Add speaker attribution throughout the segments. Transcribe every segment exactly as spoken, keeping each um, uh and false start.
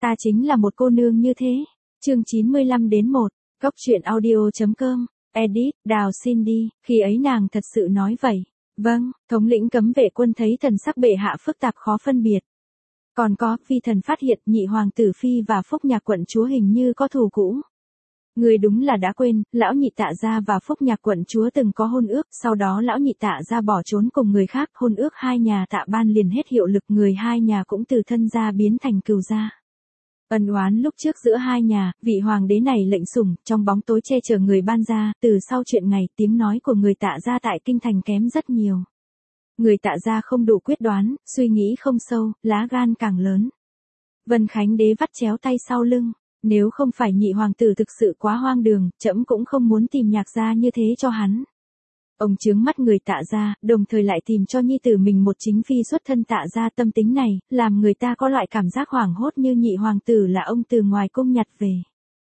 Speaker 1: Ta chính là một cô nương như thế. Chương chín mươi lăm đến một, Cốc truyện audio chấm com, edit, Đào Cindy, khi ấy nàng thật sự nói vậy. Vâng, thống lĩnh cấm vệ quân thấy thần sắc bệ hạ phức tạp khó phân biệt. Còn có, phi thần phát hiện nhị hoàng tử phi và Phúc Nhạc quận chúa hình như có thù cũ. Người đúng là đã quên, lão nhị tạ gia và Phúc Nhạc quận chúa từng có hôn ước, sau đó lão nhị tạ gia bỏ trốn cùng người khác, hôn ước hai nhà tạ ban liền hết hiệu lực, người hai nhà cũng từ thân gia biến thành cừu gia. Ân oán lúc trước giữa hai nhà, vị hoàng đế này lệnh sủng, trong bóng tối che chở người ban gia, từ sau chuyện ngày, tiếng nói của người tạ gia tại kinh thành kém rất nhiều. Người tạ gia không đủ quyết đoán, suy nghĩ không sâu, lá gan càng lớn. Vân Khánh đế vắt chéo tay sau lưng, nếu không phải nhị hoàng tử thực sự quá hoang đường, trẫm cũng không muốn tìm nhạc gia như thế cho hắn. Ông chướng mắt người tạ gia, đồng thời lại tìm cho nhi tử mình một chính phi xuất thân tạ gia, tâm tính này, làm người ta có loại cảm giác hoảng hốt như nhị hoàng tử là ông từ ngoài cung nhặt về.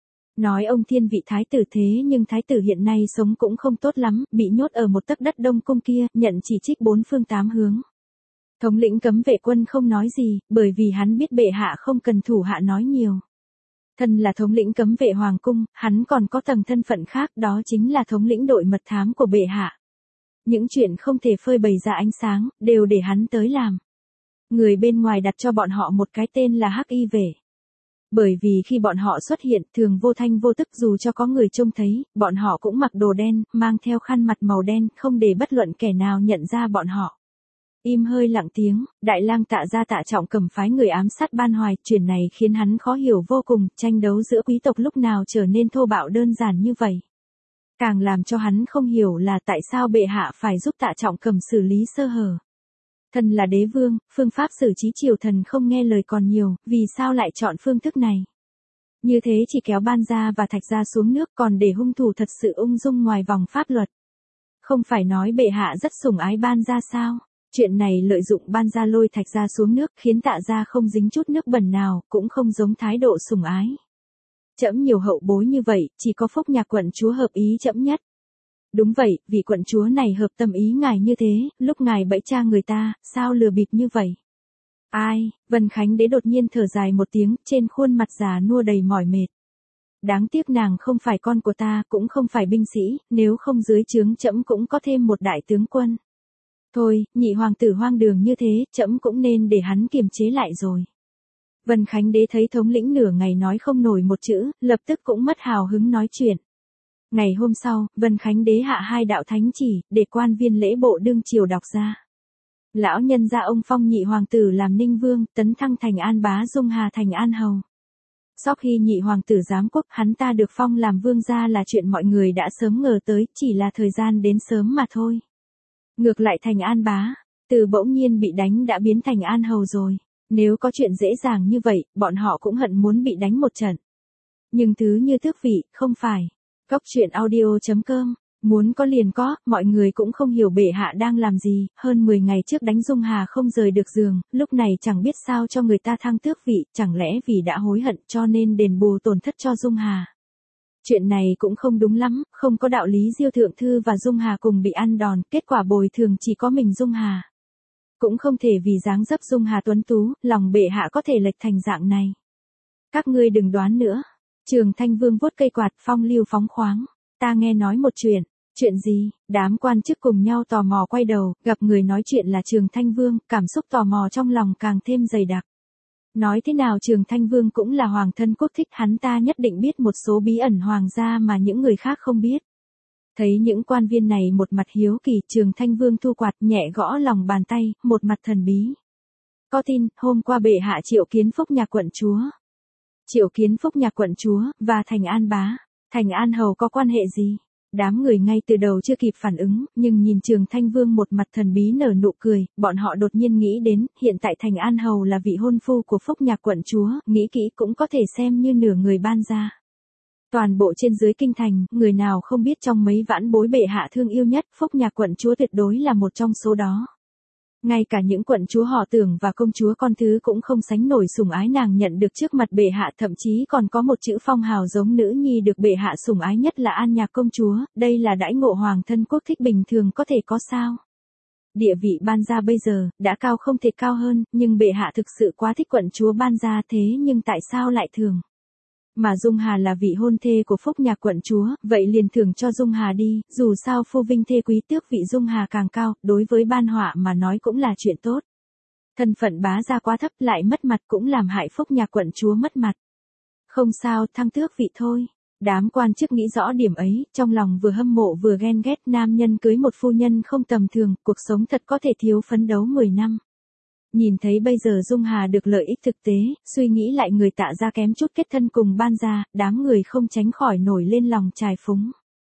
Speaker 1: Nói ông thiên vị thái tử thế nhưng thái tử hiện nay sống cũng không tốt lắm, bị nhốt ở một tấc đất đông cung kia, nhận chỉ trích bốn phương tám hướng. Thống lĩnh cấm vệ quân không nói gì, bởi vì hắn biết bệ hạ không cần thủ hạ nói nhiều. Thân là thống lĩnh cấm vệ hoàng cung, hắn còn có tầng thân phận khác, đó chính là thống lĩnh đội mật thám của bệ hạ. Những chuyện không thể phơi bày ra ánh sáng, đều để hắn tới làm. Người bên ngoài đặt cho bọn họ một cái tên là Hắc Y Vệ. Bởi vì khi bọn họ xuất hiện, thường vô thanh vô tức, dù cho có người trông thấy, bọn họ cũng mặc đồ đen, mang theo khăn mặt màu đen, không để bất luận kẻ nào nhận ra bọn họ. Im hơi lặng tiếng, đại lang tạ gia tạ trọng cầm phái người ám sát Ban Hoài, chuyện này khiến hắn khó hiểu vô cùng, tranh đấu giữa quý tộc lúc nào trở nên thô bạo đơn giản như vậy. Càng làm cho hắn không hiểu là tại sao bệ hạ phải giúp tạ trọng cầm xử lý sơ hở. Thần là đế vương, phương pháp xử trí triều thần không nghe lời còn nhiều, vì sao lại chọn phương thức này? Như thế chỉ kéo Ban gia và Thạch gia xuống nước, còn để hung thủ thật sự ung dung ngoài vòng pháp luật. Không phải nói bệ hạ rất sủng ái Ban gia sao? Chuyện này lợi dụng Ban gia lôi Thạch gia xuống nước, khiến tạ gia không dính chút nước bẩn nào, cũng không giống thái độ sủng ái. Trẫm nhiều hậu bối như vậy, chỉ có Phúc Nhạc quận chúa hợp ý trẫm nhất. Đúng vậy, vì quận chúa này hợp tâm ý ngài như thế, lúc ngài bẫy cha người ta, sao lừa bịp như vậy? Ai, Vân Khánh đế đột nhiên thở dài một tiếng, trên khuôn mặt già nua đầy mỏi mệt. Đáng tiếc nàng không phải con của ta, cũng không phải binh sĩ, nếu không dưới trướng trẫm cũng có thêm một đại tướng quân. Thôi, nhị hoàng tử hoang đường như thế, trẫm cũng nên để hắn kiềm chế lại rồi. Vân Khánh đế thấy thống lĩnh nửa ngày nói không nổi một chữ, lập tức cũng mất hào hứng nói chuyện. Ngày hôm sau, Vân Khánh đế hạ hai đạo thánh chỉ, để quan viên lễ bộ đương triều đọc ra. Lão nhân gia ông phong nhị hoàng tử làm ninh vương, tấn thăng thành An Bá, Dung Hà thành An Hầu. Sau khi nhị hoàng tử giám quốc, hắn ta được phong làm vương gia là chuyện mọi người đã sớm ngờ tới, chỉ là thời gian đến sớm mà thôi. Ngược lại thành An Bá, từ bỗng nhiên bị đánh đã biến thành An Hầu rồi. Nếu có chuyện dễ dàng như vậy, bọn họ cũng hận muốn bị đánh một trận. Nhưng thứ như tước vị, không phải. Cốc truyện audio chấm com, muốn có liền có, mọi người cũng không hiểu bệ hạ đang làm gì, hơn mười ngày trước đánh Dung Hà không rời được giường, lúc này chẳng biết sao cho người ta thăng tước vị, chẳng lẽ vì đã hối hận cho nên đền bù tổn thất cho Dung Hà. Chuyện này cũng không đúng lắm, không có đạo lý Diêu Thượng Thư và Dung Hà cùng bị ăn đòn, kết quả bồi thường chỉ có mình Dung Hà. Cũng không thể vì dáng dấp Dung Hà tuấn tú, lòng bệ hạ có thể lệch thành dạng này. Các ngươi đừng đoán nữa. Trường Thanh Vương vuốt cây quạt, phong lưu phóng khoáng. Ta nghe nói một chuyện. Chuyện gì? Đám quan chức cùng nhau tò mò quay đầu, gặp người nói chuyện là Trường Thanh Vương, cảm xúc tò mò trong lòng càng thêm dày đặc. Nói thế nào Trường Thanh Vương cũng là hoàng thân quốc thích, hắn ta nhất định biết một số bí ẩn hoàng gia mà những người khác không biết. Thấy những quan viên này một mặt hiếu kỳ, Trường Thanh Vương thu quạt nhẹ gõ lòng bàn tay, một mặt thần bí. Có tin, hôm qua bệ hạ triệu kiến Phúc Nhạc quận chúa. Triệu kiến Phúc Nhạc quận chúa, và thành An Bá, thành An Hầu có quan hệ gì? Đám người ngay từ đầu chưa kịp phản ứng, nhưng nhìn Trường Thanh Vương một mặt thần bí nở nụ cười, bọn họ đột nhiên nghĩ đến, hiện tại thành An Hầu là vị hôn phu của Phúc Nhạc quận chúa, nghĩ kỹ cũng có thể xem như nửa người Ban gia. Toàn bộ trên dưới kinh thành, người nào không biết trong mấy vãn bối bệ hạ thương yêu nhất, Phúc Nhạc quận chúa tuyệt đối là một trong số đó. Ngay cả những quận chúa họ Tưởng và công chúa con thứ cũng không sánh nổi sủng ái nàng nhận được trước mặt bệ hạ, thậm chí còn có một chữ phong hào giống nữ nhi được bệ hạ sủng ái nhất là An Nhạc công chúa, đây là đãi ngộ hoàng thân quốc thích bình thường có thể có sao? địa vị Ban Gia bây giờ, đã cao không thể cao hơn, nhưng bệ hạ thực sự quá thích quận chúa Ban Gia thế nhưng tại sao lại thường? Mà Dung Hà là vị hôn thê của Phúc Nhạc quận chúa, vậy liền thưởng cho Dung Hà đi, dù sao phu vinh thê quý tước vị Dung Hà càng cao, đối với Ban Họa mà nói cũng là chuyện tốt. Thân phận bá gia quá thấp lại mất mặt cũng làm hại Phúc Nhạc quận chúa mất mặt. Không sao, thăng tước vị thôi. Đám quan chức nghĩ rõ điểm ấy, trong lòng vừa hâm mộ vừa ghen ghét, nam nhân cưới một phu nhân không tầm thường, cuộc sống thật có thể thiếu phấn đấu mười năm. Nhìn thấy bây giờ Dung Hà được lợi ích thực tế, suy nghĩ lại người Tạ gia kém chút kết thân cùng Ban gia, đám người không tránh khỏi nổi lên lòng trài phúng.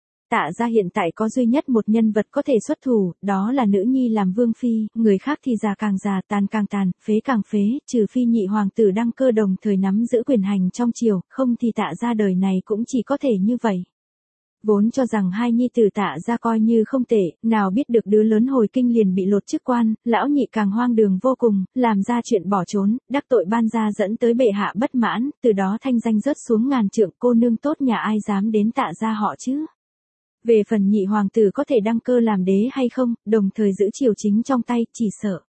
Speaker 1: Tạ gia hiện tại có duy nhất một nhân vật có thể xuất thủ, đó là nữ nhi làm vương phi, người khác thì già càng già, tàn càng tàn, phế càng phế, trừ phi nhị hoàng tử Đăng Cơ đồng thời nắm giữ quyền hành trong triều, không thì Tạ gia đời này cũng chỉ có thể như vậy. Vốn cho rằng hai nhi tử Tạ gia coi như không tệ, nào biết được đứa lớn hồi kinh liền bị lột chức quan, lão nhị càng hoang đường vô cùng, làm ra chuyện bỏ trốn, đắc tội Ban gia dẫn tới bệ hạ bất mãn, từ đó thanh danh rớt xuống ngàn trượng, cô nương tốt nhà ai dám đến Tạ gia họ chứ. Về phần nhị hoàng tử có thể đăng cơ làm đế hay không, đồng thời giữ triều chính trong tay, chỉ sợ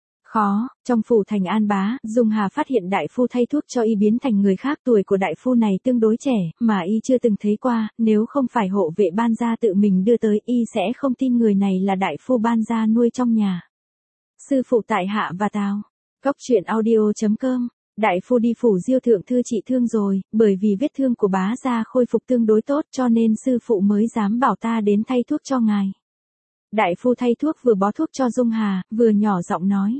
Speaker 1: khó. Trong phủ thành An Bá, Dung Hà phát hiện đại phu thay thuốc cho y biến thành người khác, tuổi của đại phu này tương đối trẻ, mà y chưa từng thấy qua, nếu không phải hộ vệ Ban gia tự mình đưa tới, y sẽ không tin người này là đại phu Ban gia nuôi trong nhà. Sư phụ tại hạ và tào. Cóc truyện audio chấm com. Đại phu đi phủ Diêu thượng thư trị thương rồi, bởi vì vết thương của bá gia khôi phục tương đối tốt cho nên sư phụ mới dám bảo ta đến thay thuốc cho ngài. Đại phu thay thuốc vừa bó thuốc cho Dung Hà, vừa nhỏ giọng nói.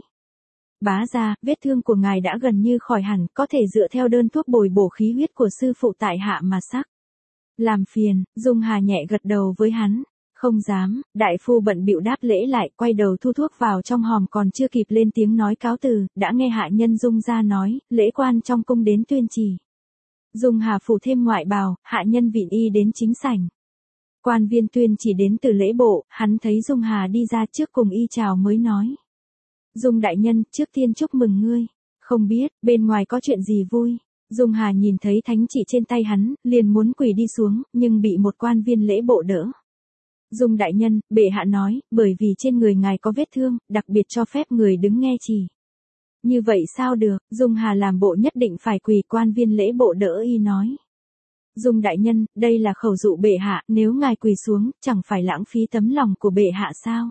Speaker 1: Bá gia, vết thương của ngài đã gần như khỏi hẳn, có thể dựa theo đơn thuốc bồi bổ khí huyết của sư phụ tại hạ mà sắc. Làm phiền, Dung Hà nhẹ gật đầu với hắn. Không dám, đại phu bận bịu đáp lễ lại, quay đầu thu thuốc vào trong hòm, còn chưa kịp lên tiếng nói cáo từ, đã nghe hạ nhân Dung ra nói, lễ quan trong cung đến tuyên chỉ. Dung Hà phủ thêm ngoại bào, hạ nhân vịn y đến chính sảnh. Quan viên tuyên chỉ đến từ lễ bộ, hắn thấy Dung Hà đi ra trước cùng y chào mới nói. Dung đại nhân, trước tiên chúc mừng ngươi. Không biết, bên ngoài có chuyện gì vui. Dung Hà nhìn thấy thánh chỉ trên tay hắn, liền muốn quỳ đi xuống, nhưng bị một quan viên lễ bộ đỡ. Dung đại nhân, bệ hạ nói, bởi vì trên người ngài có vết thương, đặc biệt cho phép người đứng nghe chỉ. Như vậy sao được, Dung Hà làm bộ nhất định phải quỳ, quan viên lễ bộ đỡ y nói. Dung đại nhân, đây là khẩu dụ bệ hạ, nếu ngài quỳ xuống, chẳng phải lãng phí tấm lòng của bệ hạ sao?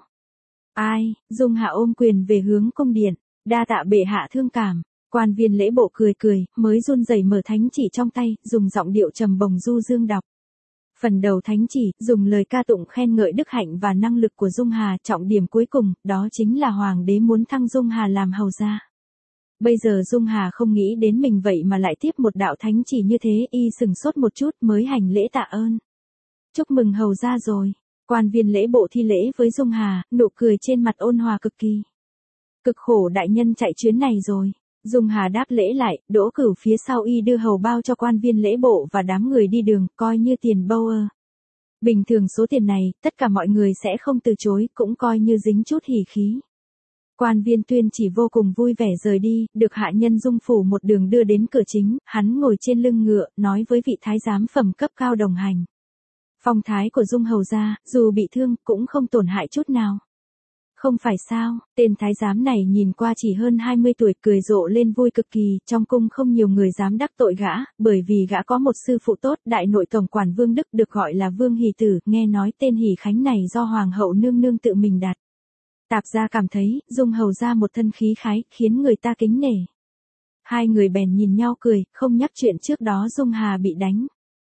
Speaker 1: Ai, Dung Hà ôm quyền về hướng cung điện, đa tạ bệ hạ thương cảm. Quan viên lễ bộ cười cười, mới run rẩy mở thánh chỉ trong tay, dùng giọng điệu trầm bồng du dương đọc. Phần đầu thánh chỉ, dùng lời ca tụng khen ngợi đức hạnh và năng lực của Dung Hà, trọng điểm cuối cùng, đó chính là hoàng đế muốn thăng Dung Hà làm hầu gia. Bây giờ Dung Hà không nghĩ đến mình vậy mà lại tiếp một đạo thánh chỉ như thế, y sừng sốt một chút mới hành lễ tạ ơn. Chúc mừng hầu gia rồi. Quan viên lễ bộ thi lễ với Dung Hà, nụ cười trên mặt ôn hòa cực kỳ. Cực khổ đại nhân chạy chuyến này rồi. Dung Hà đáp lễ lại, Đỗ Cửu phía sau y đưa hầu bao cho quan viên lễ bộ và đám người đi đường, coi như tiền bâu ơ. Bình thường số tiền này, tất cả mọi người sẽ không từ chối, cũng coi như dính chút hỉ khí. Quan viên tuyên chỉ vô cùng vui vẻ rời đi, được hạ nhân Dung phủ một đường đưa đến cửa chính, hắn ngồi trên lưng ngựa, nói với vị thái giám phẩm cấp cao đồng hành. Phong thái của Dung hầu gia, dù bị thương, cũng không tổn hại chút nào. Không phải sao, tên thái giám này nhìn qua chỉ hơn hai mươi tuổi, cười rộ lên vui cực kỳ, trong cung không nhiều người dám đắc tội gã, bởi vì gã có một sư phụ tốt, đại nội tổng quản Vương Đức được gọi là Vương Hỷ Tử, nghe nói tên Hỷ Khánh này do Hoàng hậu nương nương tự mình đặt. Tạp gia cảm thấy, Dung hầu gia một thân khí khái, khiến người ta kính nể. Hai người bèn nhìn nhau cười, không nhắc chuyện trước đó Dung Hà bị đánh.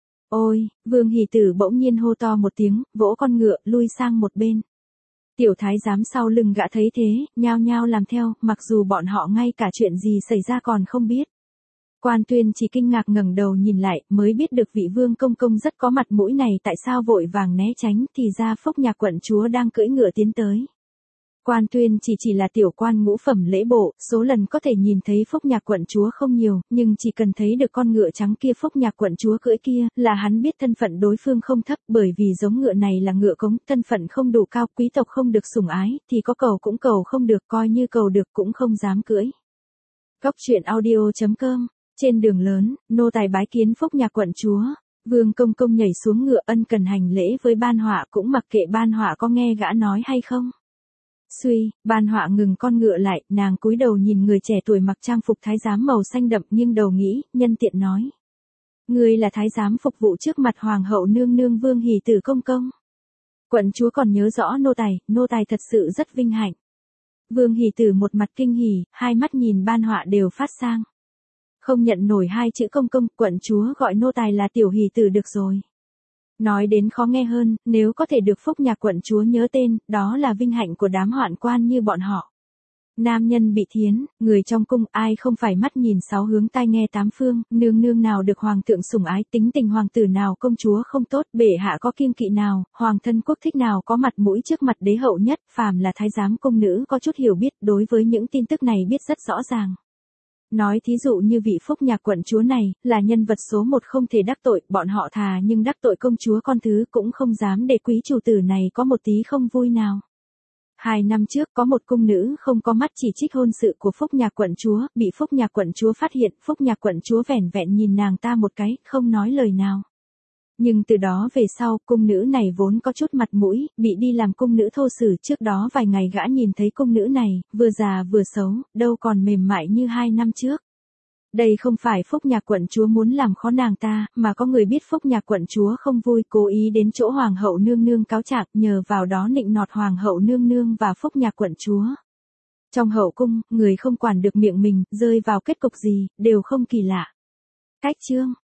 Speaker 1: Ôi, Vương Hỷ Tử bỗng nhiên hô to một tiếng, vỗ con ngựa, lui sang một bên. Tiểu thái giám sau lưng gã thấy thế, nhao nhao làm theo, mặc dù bọn họ ngay cả chuyện gì xảy ra còn không biết. Quan Tuyên chỉ kinh ngạc ngẩng đầu nhìn lại, mới biết được vị Vương công công rất có mặt mũi này tại sao vội vàng né tránh, thì ra Phúc Nhạc quận chúa đang cưỡi ngựa tiến tới. Quan Tuyên chỉ chỉ là tiểu quan ngũ phẩm lễ bộ, số lần có thể nhìn thấy Phúc Nhạc quận chúa không nhiều, nhưng chỉ cần thấy được con ngựa trắng kia Phúc Nhạc quận chúa cưỡi kia, là hắn biết thân phận đối phương không thấp, bởi vì giống ngựa này là ngựa cống, thân phận không đủ cao, quý tộc không được sủng ái, thì có cầu cũng cầu không được, coi như cầu được cũng không dám cưỡi. Cóc truyện audio chấm com. Trên đường lớn, nô tài bái kiến Phúc Nhạc quận chúa. Vương công công nhảy xuống ngựa ân cần hành lễ với Ban Họa, cũng mặc kệ Ban Họa có nghe gã nói hay không. Suy, Ban Họa ngừng con ngựa lại, nàng cúi đầu nhìn người trẻ tuổi mặc trang phục thái giám màu xanh đậm nhưng đầu nghĩ, nhân tiện nói. Ngươi là thái giám phục vụ trước mặt hoàng hậu nương nương Vương Hỷ Tử công công. Quận chúa còn nhớ rõ nô tài, nô tài thật sự rất vinh hạnh. Vương Hỷ Tử một mặt kinh hỉ, hai mắt nhìn Ban Họa đều phát sang. Không nhận nổi hai chữ công công, quận chúa gọi nô tài là Tiểu Hỷ Tử được rồi. Nói đến khó nghe hơn, nếu có thể được Phúc Nhạc quận chúa nhớ tên, đó là vinh hạnh của đám hoạn quan như bọn họ. Nam nhân bị thiến, người trong cung ai không phải mắt nhìn sáu hướng tai nghe tám phương, nương nương nào được hoàng thượng sủng ái, tính tình hoàng tử nào công chúa không tốt, bệ hạ có kiêng kỵ nào, hoàng thân quốc thích nào có mặt mũi trước mặt đế hậu nhất, phàm là thái giám cung nữ có chút hiểu biết đối với những tin tức này biết rất rõ ràng. Nói thí dụ như vị Phúc Nhạc quận chúa này, là nhân vật số một không thể đắc tội, bọn họ thà nhưng đắc tội công chúa con thứ cũng không dám để quý chủ tử này có một tí không vui nào. Hai năm trước có một cung nữ không có mắt chỉ trích hôn sự của Phúc Nhạc quận chúa, bị Phúc Nhạc quận chúa phát hiện, Phúc Nhạc quận chúa vẻn vẹn nhìn nàng ta một cái, không nói lời nào. Nhưng từ đó về sau, cung nữ này vốn có chút mặt mũi, bị đi làm cung nữ thô sử, trước đó vài ngày gã nhìn thấy cung nữ này, vừa già vừa xấu, đâu còn mềm mại như hai năm trước. Đây không phải Phúc Nhạc quận chúa muốn làm khó nàng ta, mà có người biết Phúc Nhạc quận chúa không vui, cố ý đến chỗ hoàng hậu nương nương cáo trạng, nhờ vào đó nịnh nọt hoàng hậu nương nương và Phúc Nhạc quận chúa. Trong hậu cung, người không quản được miệng mình, rơi vào kết cục gì, đều không kỳ lạ. Cách chương